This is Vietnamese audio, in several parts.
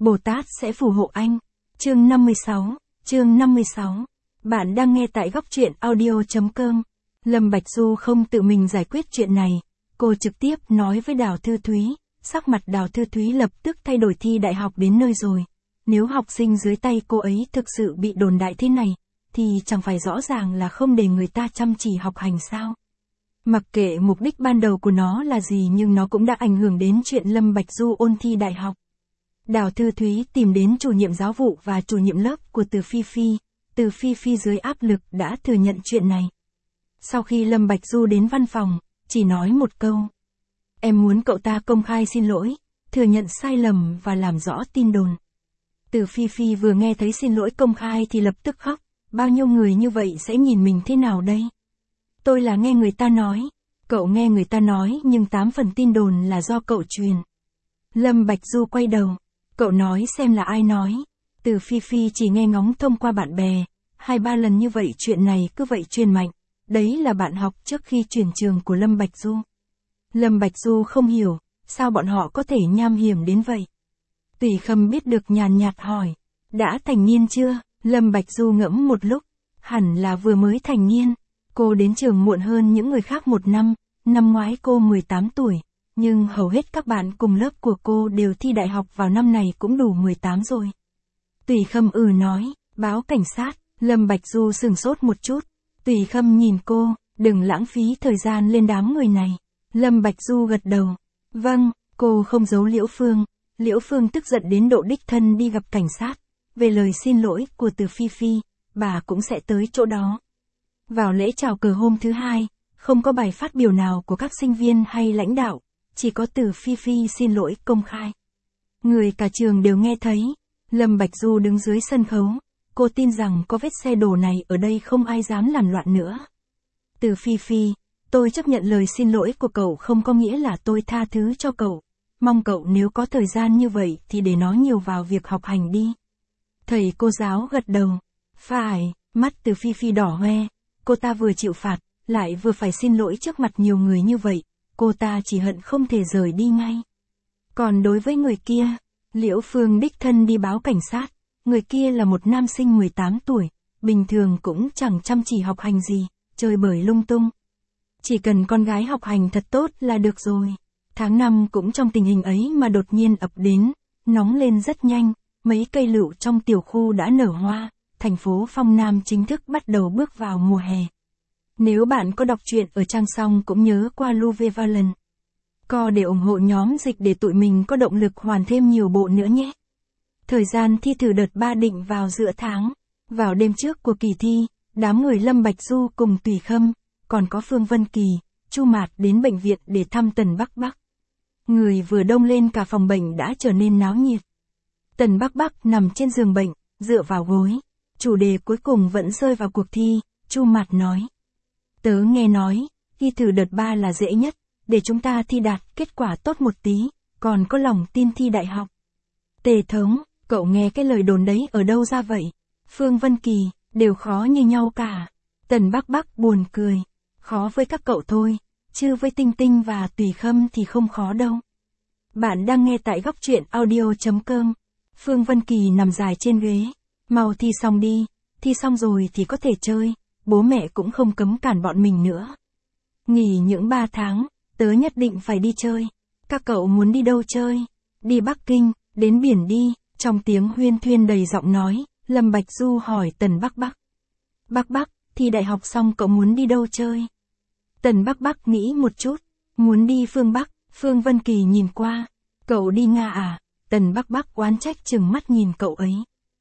Bồ Tát sẽ phù hộ anh. Chương 56. Bạn đang nghe tại góc truyện audio.com. Lâm Bạch Du không tự mình giải quyết chuyện này, cô trực tiếp nói với Đào Thư Thúy, sắc mặt Đào Thư Thúy lập tức thay đổi. Thi đại học đến nơi rồi, nếu học sinh dưới tay cô ấy thực sự bị đồn đại thế này, thì chẳng phải rõ ràng là không để người ta chăm chỉ học hành sao? Mặc kệ mục đích ban đầu của nó là gì nhưng nó cũng đã ảnh hưởng đến chuyện Lâm Bạch Du ôn thi đại học. Đào Thư Thúy tìm đến chủ nhiệm giáo vụ và chủ nhiệm lớp của Từ Phi Phi. Từ Phi Phi dưới áp lực đã thừa nhận chuyện này. Sau khi Lâm Bạch Du đến văn phòng, chỉ nói một câu. Em muốn cậu ta công khai xin lỗi, thừa nhận sai lầm và làm rõ tin đồn. Từ Phi Phi vừa nghe thấy xin lỗi công khai thì lập tức khóc. Bao nhiêu người như vậy sẽ nhìn mình thế nào đây? Tôi là nghe người ta nói. Cậu nghe người ta nói nhưng 8 phần tin đồn là do cậu truyền. Lâm Bạch Du quay đầu. Cậu nói xem là ai nói. Từ Phi Phi chỉ nghe ngóng thông qua bạn bè. 2-3 lần như vậy chuyện này cứ vậy truyền mạnh. Đấy là bạn học trước khi chuyển trường của Lâm Bạch Du. Lâm Bạch Du không hiểu, sao bọn họ có thể nham hiểm đến vậy? Tùy Khâm biết được nhàn nhạt hỏi. Đã thành niên chưa? Lâm Bạch Du ngẫm một lúc. Hẳn là vừa mới thành niên. Cô đến trường muộn hơn những người khác 1 năm. Năm ngoái cô 18 tuổi. Nhưng hầu hết các bạn cùng lớp của cô đều thi đại học vào năm này cũng đủ 18 rồi. Tùy Khâm nói, báo cảnh sát. Lâm Bạch Du sửng sốt một chút. Tùy Khâm nhìn cô, đừng lãng phí thời gian lên đám người này. Lâm Bạch Du gật đầu. Vâng, cô không giấu Liễu Phương. Liễu Phương tức giận đến độ đích thân đi gặp cảnh sát. Về lời xin lỗi của Từ Phi Phi, bà cũng sẽ tới chỗ đó. Vào lễ chào cờ hôm thứ 2, không có bài phát biểu nào của các sinh viên hay lãnh đạo, chỉ có Từ Phi Phi xin lỗi công khai. Người cả trường đều nghe thấy. Lâm Bạch Du đứng dưới sân khấu. Cô tin rằng có vết xe đổ này ở đây không ai dám làm loạn nữa. Từ Phi Phi, tôi chấp nhận lời xin lỗi của cậu không có nghĩa là tôi tha thứ cho cậu. Mong cậu nếu có thời gian như vậy thì để nó nhiều vào việc học hành đi. Thầy cô giáo gật đầu. Phải, mắt Từ Phi Phi đỏ hoe. Cô ta vừa chịu phạt, lại vừa phải xin lỗi trước mặt nhiều người như vậy. Cô ta chỉ hận không thể rời đi ngay. Còn đối với người kia, Liễu Phương đích thân đi báo cảnh sát. Người kia là một nam sinh 18 tuổi, bình thường cũng chẳng chăm chỉ học hành gì, chơi bời lung tung. Chỉ cần con gái học hành thật tốt là được rồi. Tháng 5 cũng trong tình hình ấy mà đột nhiên ập đến, nóng lên rất nhanh, mấy cây lựu trong tiểu khu đã nở hoa, thành phố Phong Nam chính thức bắt đầu bước vào mùa hè. Nếu bạn có đọc truyện ở trang xong cũng nhớ qua Luvevalent. Co để ủng hộ nhóm dịch để tụi mình có động lực hoàn thêm nhiều bộ nữa nhé. Thời gian thi thử đợt 3 định vào giữa tháng. Vào đêm trước của kỳ thi, đám người Lâm Bạch Du cùng Tùy Khâm, còn có Phương Vân Kỳ, Chu Mạt đến bệnh viện để thăm Tần Bắc Bắc. Người vừa đông lên cả phòng bệnh đã trở nên náo nhiệt. Tần Bắc Bắc nằm trên giường bệnh, dựa vào gối. Chủ đề cuối cùng vẫn rơi vào cuộc thi. Chu Mạt nói. Tớ nghe nói, thi thử đợt 3 là dễ nhất, để chúng ta thi đạt kết quả tốt một tí, còn có lòng tin thi đại học. Tề Thống, cậu nghe cái lời đồn đấy ở đâu ra vậy? Phương Vân Kỳ, đều khó như nhau cả. Tần Bắc Bắc buồn cười. Khó với các cậu thôi, chứ với Tinh Tinh và Tùy Khâm thì không khó đâu. Bạn đang nghe tại góc truyện audio.com. Phương Vân Kỳ nằm dài trên ghế. Mau thi xong đi, thi xong rồi thì có thể chơi, bố mẹ cũng không cấm cản bọn mình nữa. Nghỉ những 3 tháng, tớ nhất định phải đi chơi. Các cậu muốn đi đâu chơi? Đi Bắc Kinh, đến biển đi. Trong tiếng huyên thuyên đầy giọng nói, Lâm Bạch Du hỏi Tần Bắc Bắc. Bắc Bắc, thi đại học xong cậu muốn đi đâu chơi? Tần Bắc Bắc nghĩ một chút, muốn đi phương Bắc. Phương Vân Kỳ nhìn qua. Cậu đi Nga à? Tần Bắc Bắc oán trách chừng mắt nhìn cậu ấy.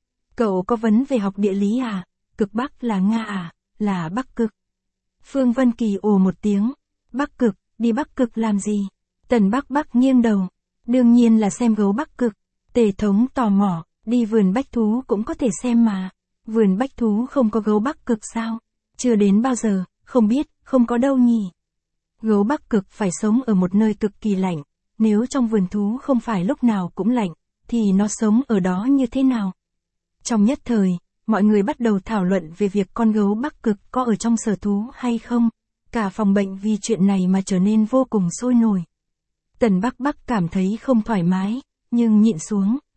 Cậu có vấn về học địa lý à? Cực Bắc là Nga à? Là Bắc Cực. Phương Vân Kỳ ồ một tiếng. Bắc Cực, đi Bắc Cực làm gì? Tần Bắc Bắc nghiêng đầu. Đương nhiên là xem gấu Bắc Cực. Tề Thống tò mò, đi vườn bách thú cũng có thể xem mà. Vườn bách thú không có gấu Bắc Cực sao? Chưa đến bao giờ, không biết, không có đâu nhỉ. Gấu Bắc Cực phải sống ở một nơi cực kỳ lạnh. Nếu trong vườn thú không phải lúc nào cũng lạnh, thì nó sống ở đó như thế nào? Trong nhất thời, mọi người bắt đầu thảo luận về việc con gấu Bắc Cực có ở trong sở thú hay không. Cả phòng bệnh vì chuyện này mà trở nên vô cùng sôi nổi. Tần Bắc Bắc cảm thấy không thoải mái, nhưng nhịn xuống,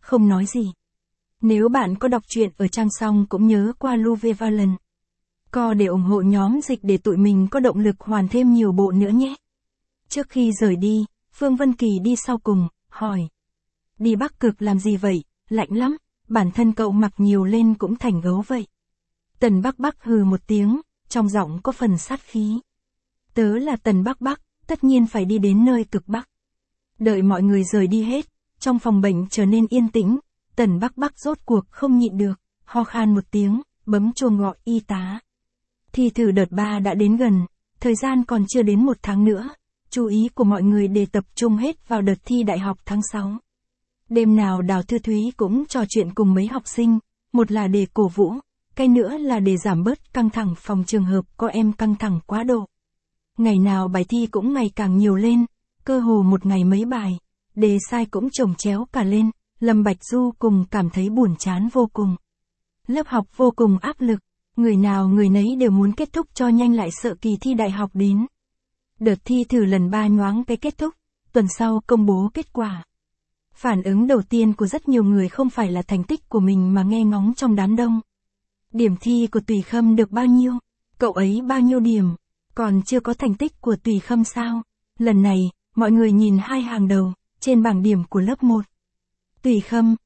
không nói gì. Nếu bạn có đọc truyện ở trang xong cũng nhớ qua Luvevalent Co để ủng hộ nhóm dịch để tụi mình có động lực hoàn thêm nhiều bộ nữa nhé. Trước khi rời đi, Phương Vân Kỳ đi sau cùng, hỏi. Đi Bắc Cực làm gì vậy, lạnh lắm, bản thân cậu mặc nhiều lên cũng thành gấu vậy. Tần Bắc Bắc hừ một tiếng, trong giọng có phần sát khí. Tớ là Tần Bắc Bắc, tất nhiên phải đi đến nơi cực Bắc. Đợi mọi người rời đi hết, trong phòng bệnh trở nên yên tĩnh, Tần Bắc Bắc rốt cuộc không nhịn được, ho khan một tiếng, bấm chuông gọi y tá. Thi thử đợt 3 đã đến gần, thời gian còn chưa đến 1 tháng nữa, chú ý của mọi người đều tập trung hết vào đợt thi đại học tháng 6. Đêm nào Đào Thư Thúy cũng trò chuyện cùng mấy học sinh, một là để cổ vũ, cái nữa là để giảm bớt căng thẳng phòng trường hợp có em căng thẳng quá độ. Ngày nào bài thi cũng ngày càng nhiều lên, cơ hồ một ngày mấy bài, đề sai cũng chồng chéo cả lên, Lâm Bạch Du cùng cảm thấy buồn chán vô cùng. Lớp học vô cùng áp lực, người nào người nấy đều muốn kết thúc cho nhanh lại sợ kỳ thi đại học đến. Đợt thi thử lần 3 nhoáng cái kết thúc, tuần sau công bố kết quả. Phản ứng đầu tiên của rất nhiều người không phải là thành tích của mình mà nghe ngóng trong đám đông. Điểm thi của Tùy Khâm được bao nhiêu? Cậu ấy bao nhiêu điểm? Còn chưa có thành tích của Tùy Khâm sao? Lần này, mọi người nhìn 2 hàng đầu, trên bảng điểm của lớp 1. Tùy Khâm,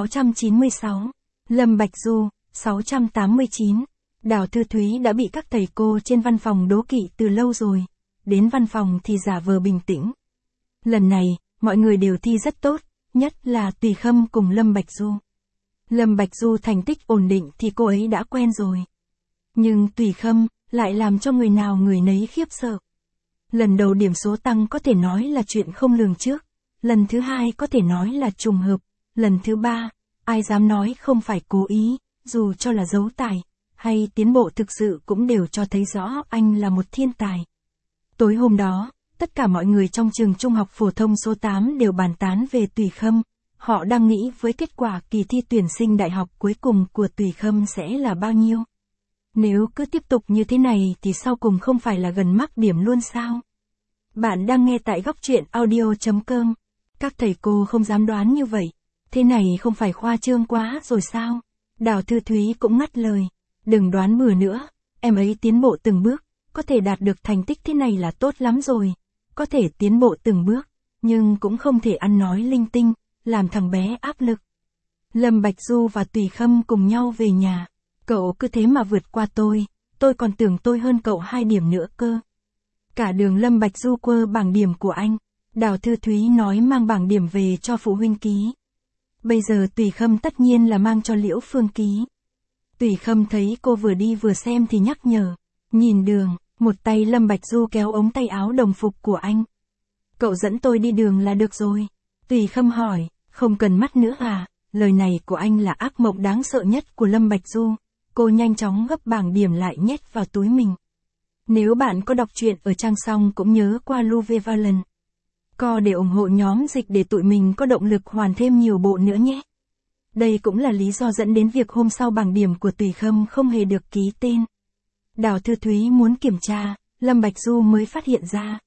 696. Lâm Bạch Du, 689. Đào Thư Thúy đã bị các thầy cô trên văn phòng đố kỵ từ lâu rồi. Đến văn phòng thì giả vờ bình tĩnh. Lần này, mọi người đều thi rất tốt, nhất là Tùy Khâm cùng Lâm Bạch Du. Lâm Bạch Du thành tích ổn định thì cô ấy đã quen rồi. Nhưng Tùy Khâm lại làm cho người nào người nấy khiếp sợ. Lần đầu điểm số tăng có thể nói là chuyện không lường trước, lần thứ 2 có thể nói là trùng hợp, lần thứ 3, ai dám nói không phải cố ý, dù cho là giấu tài, hay tiến bộ thực sự cũng đều cho thấy rõ anh là một thiên tài. Tối hôm đó, tất cả mọi người trong trường trung học phổ thông số 8 đều bàn tán về Tùy Khâm, họ đang nghĩ với kết quả kỳ thi tuyển sinh đại học cuối cùng của Tùy Khâm sẽ là bao nhiêu. Nếu cứ tiếp tục như thế này thì sau cùng không phải là gần mắc điểm luôn sao? Bạn đang nghe tại góc truyện audio.com. Các thầy cô không dám đoán như vậy. Thế này không phải khoa trương quá rồi sao? Đào Thư Thúy cũng ngắt lời. Đừng đoán bừa nữa, em ấy tiến bộ từng bước, có thể đạt được thành tích thế này là tốt lắm rồi. Có thể tiến bộ từng bước, nhưng cũng không thể ăn nói linh tinh, làm thằng bé áp lực. Lâm Bạch Du và Tùy Khâm cùng nhau về nhà. Cậu cứ thế mà vượt qua tôi còn tưởng tôi hơn cậu 2 điểm nữa cơ. Cả đường Lâm Bạch Du quơ bảng điểm của anh. Đào Thư Thúy nói mang bảng điểm về cho phụ huynh ký. Bây giờ Tùy Khâm tất nhiên là mang cho Liễu Phương ký. Tùy Khâm thấy cô vừa đi vừa xem thì nhắc nhở. Nhìn đường, một tay Lâm Bạch Du kéo ống tay áo đồng phục của anh. Cậu dẫn tôi đi đường là được rồi. Tùy Khâm hỏi, không cần mắt nữa à? Lời này của anh là ác mộng đáng sợ nhất của Lâm Bạch Du. Cô nhanh chóng gấp bảng điểm lại nhét vào túi mình. Nếu bạn có đọc truyện ở trang xong cũng nhớ qua Luvevalent Co để ủng hộ nhóm dịch để tụi mình có động lực hoàn thêm nhiều bộ nữa nhé. Đây cũng là lý do dẫn đến việc hôm sau bảng điểm của Tùy Khâm không hề được ký tên. Đào Thư Thúy muốn kiểm tra, Lâm Bạch Du mới phát hiện ra.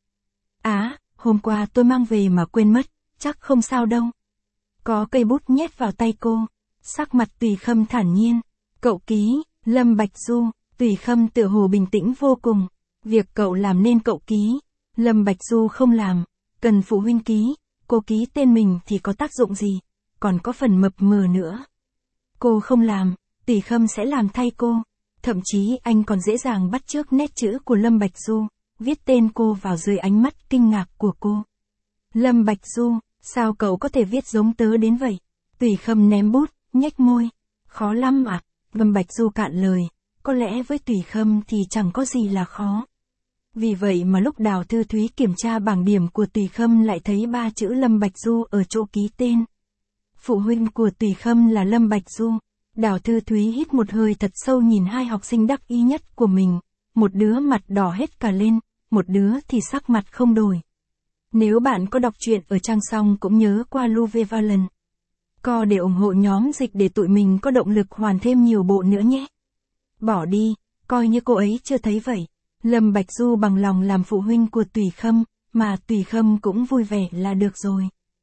Hôm qua tôi mang về mà quên mất, chắc không sao đâu. Có cây bút nhét vào tay cô, sắc mặt Tùy Khâm thản nhiên. Cậu ký, Lâm Bạch Du. Tùy Khâm tựa hồ bình tĩnh vô cùng. Việc cậu làm nên cậu ký. Lâm Bạch Du không làm. Cần phụ huynh ký. Cô ký tên mình thì có tác dụng gì? Còn có phần mập mờ nữa. Cô không làm, Tùy Khâm sẽ làm thay cô. Thậm chí anh còn dễ dàng bắt chước nét chữ của Lâm Bạch Du, viết tên cô vào dưới ánh mắt kinh ngạc của cô. Lâm Bạch Du, sao cậu có thể viết giống tớ đến vậy? Tùy Khâm ném bút, nhếch môi. Khó lắm à? Lâm Bạch Du cạn lời. Có lẽ với Tùy Khâm thì chẳng có gì là khó. Vì vậy mà lúc Đào Thư Thúy kiểm tra bảng điểm của Tùy Khâm lại thấy 3 chữ Lâm Bạch Du ở chỗ ký tên. Phụ huynh của Tùy Khâm là Lâm Bạch Du. Đào Thư Thúy hít một hơi thật sâu nhìn 2 học sinh đắc ý nhất của mình. Một đứa mặt đỏ hết cả lên, một đứa thì sắc mặt không đổi. Nếu bạn có đọc truyện ở trang xong cũng nhớ qua Luvevalent Co để ủng hộ nhóm dịch để tụi mình có động lực hoàn thêm nhiều bộ nữa nhé. Bỏ đi, coi như cô ấy chưa thấy vậy. Lâm Bạch Du bằng lòng làm phụ huynh của Tùy Khâm, mà Tùy Khâm cũng vui vẻ là được rồi.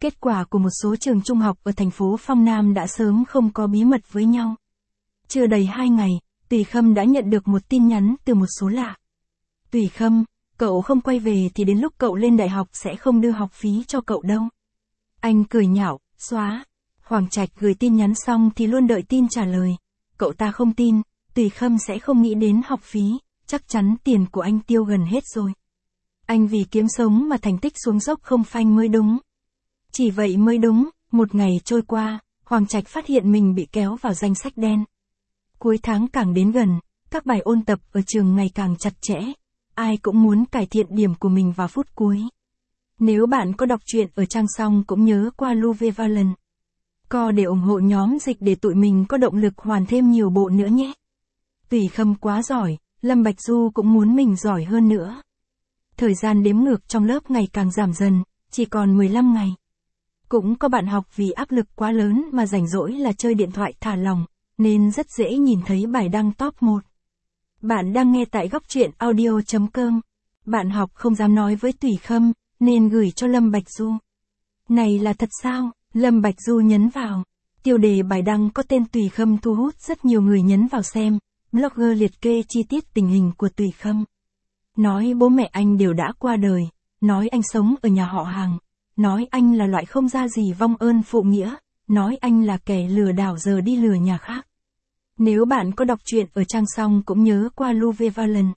Kết quả của một số trường trung học ở thành phố Phong Nam đã sớm không có bí mật với nhau. Chưa đầy 2 ngày, Tùy Khâm đã nhận được một tin nhắn từ một số lạ. Tùy Khâm, cậu không quay về thì đến lúc cậu lên đại học sẽ không đưa học phí cho cậu đâu. Anh cười nhạo, xóa. Hoàng Trạch gửi tin nhắn xong thì luôn đợi tin trả lời. Cậu ta không tin, Tùy Khâm sẽ không nghĩ đến học phí, chắc chắn tiền của anh tiêu gần hết rồi. Anh vì kiếm sống mà thành tích xuống dốc không phanh mới đúng. Chỉ vậy mới đúng, một ngày trôi qua, Hoàng Trạch phát hiện mình bị kéo vào danh sách đen. Cuối tháng càng đến gần, các bài ôn tập ở trường ngày càng chặt chẽ, ai cũng muốn cải thiện điểm của mình vào phút cuối. Nếu bạn có đọc truyện ở trang xong cũng nhớ qua Luvevalent. Co để ủng hộ nhóm dịch để tụi mình có động lực hoàn thêm nhiều bộ nữa nhé. Tùy Khâm quá giỏi, Lâm Bạch Du cũng muốn mình giỏi hơn nữa. Thời gian đếm ngược trong lớp ngày càng giảm dần, chỉ còn 15 ngày. Cũng có bạn học vì áp lực quá lớn mà rảnh rỗi là chơi điện thoại thả lỏng, nên rất dễ nhìn thấy bài đăng top 1. Bạn đang nghe tại góc truyện audio.com. Bạn học không dám nói với Tùy Khâm, nên gửi cho Lâm Bạch Du. Này là thật sao? Lâm Bạch Du nhấn vào. Tiêu đề bài đăng có tên Tùy Khâm thu hút rất nhiều người nhấn vào xem. Blogger liệt kê chi tiết tình hình của Tùy Khâm. Nói bố mẹ anh đều đã qua đời. Nói anh sống ở nhà họ hàng. Nói anh là loại không ra gì vong ơn phụ nghĩa. Nói anh là kẻ lừa đảo giờ đi lừa nhà khác. Nếu bạn có đọc truyện ở trang xong cũng nhớ qua Luvevalent.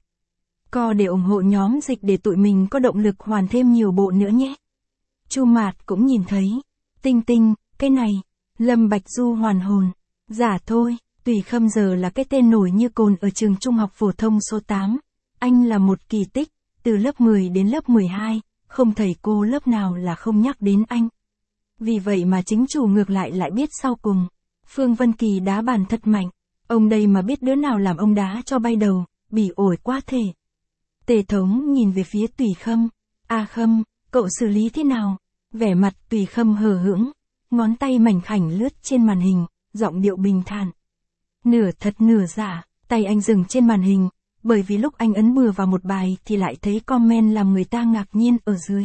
Co để ủng hộ nhóm dịch để tụi mình có động lực hoàn thêm nhiều bộ nữa nhé. Chu Mạt cũng nhìn thấy. Tinh Tinh, cái này. Lâm Bạch Du hoàn hồn. Giả thôi, Tùy Khâm giờ là cái tên nổi như cồn ở trường trung học phổ thông số 8. Anh là một kỳ tích, từ lớp 10 đến lớp 12, không thầy cô lớp nào là không nhắc đến anh. Vì vậy mà chính chủ ngược lại biết sau cùng. Phương Vân Kỳ đá bàn thật mạnh. Ông đây mà biết đứa nào làm ông đá cho bay đầu, bỉ ổi quá thể. Tề Thống nhìn về phía Tùy Khâm. A Khâm, cậu xử lý thế nào? Vẻ mặt Tùy Khâm hờ hững, ngón tay mảnh khảnh lướt trên màn hình, giọng điệu bình thản. Nửa thật nửa giả, tay anh dừng trên màn hình, bởi vì lúc anh ấn bừa vào một bài thì lại thấy comment làm người ta ngạc nhiên ở dưới.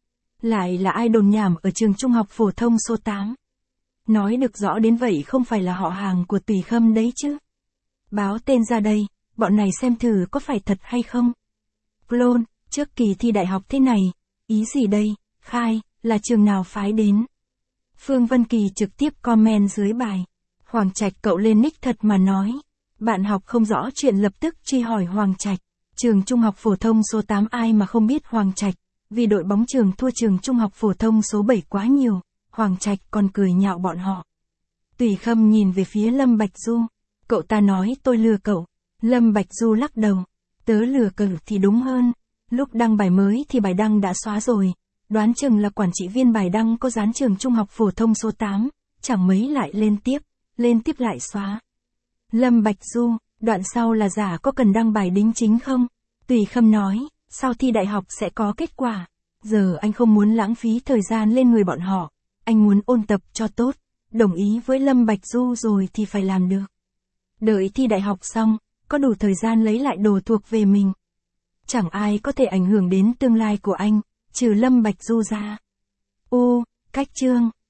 Lại là ai đồn nhảm ở trường trung học phổ thông số 8. Nói được rõ đến vậy không phải là họ hàng của Tùy Khâm đấy chứ. Báo tên ra đây, bọn này xem thử có phải thật hay không. Clone, trước kỳ thi đại học thế này, ý gì đây, khai, là trường nào phái đến. Phương Vân Kỳ trực tiếp comment dưới bài. Hoàng Trạch cậu lên nick thật mà nói. Bạn học không rõ chuyện lập tức truy hỏi Hoàng Trạch. Trường trung học phổ thông số 8 ai mà không biết Hoàng Trạch, vì đội bóng trường thua trường trung học phổ thông số 7 quá nhiều. Hoàng Trạch còn cười nhạo bọn họ. Tùy Khâm nhìn về phía Lâm Bạch Du. Cậu ta nói tôi lừa cậu. Lâm Bạch Du lắc đầu. Tớ lừa cậu thì đúng hơn. Lúc đăng bài mới thì bài đăng đã xóa rồi. Đoán chừng là quản trị viên bài đăng có dán trường trung học phổ thông số 8. Chẳng mấy lại lên tiếp lại xóa. Lâm Bạch Du, đoạn sau là giả có cần đăng bài đính chính không? Tùy Khâm nói, sau thi đại học sẽ có kết quả. Giờ anh không muốn lãng phí thời gian lên người bọn họ. Anh muốn ôn tập cho tốt. Đồng ý với Lâm Bạch Du rồi thì phải làm được. Đợi thi đại học xong, có đủ thời gian lấy lại đồ thuộc về mình. Chẳng ai có thể ảnh hưởng đến tương lai của anh, trừ Lâm Bạch Du ra. Cách chương.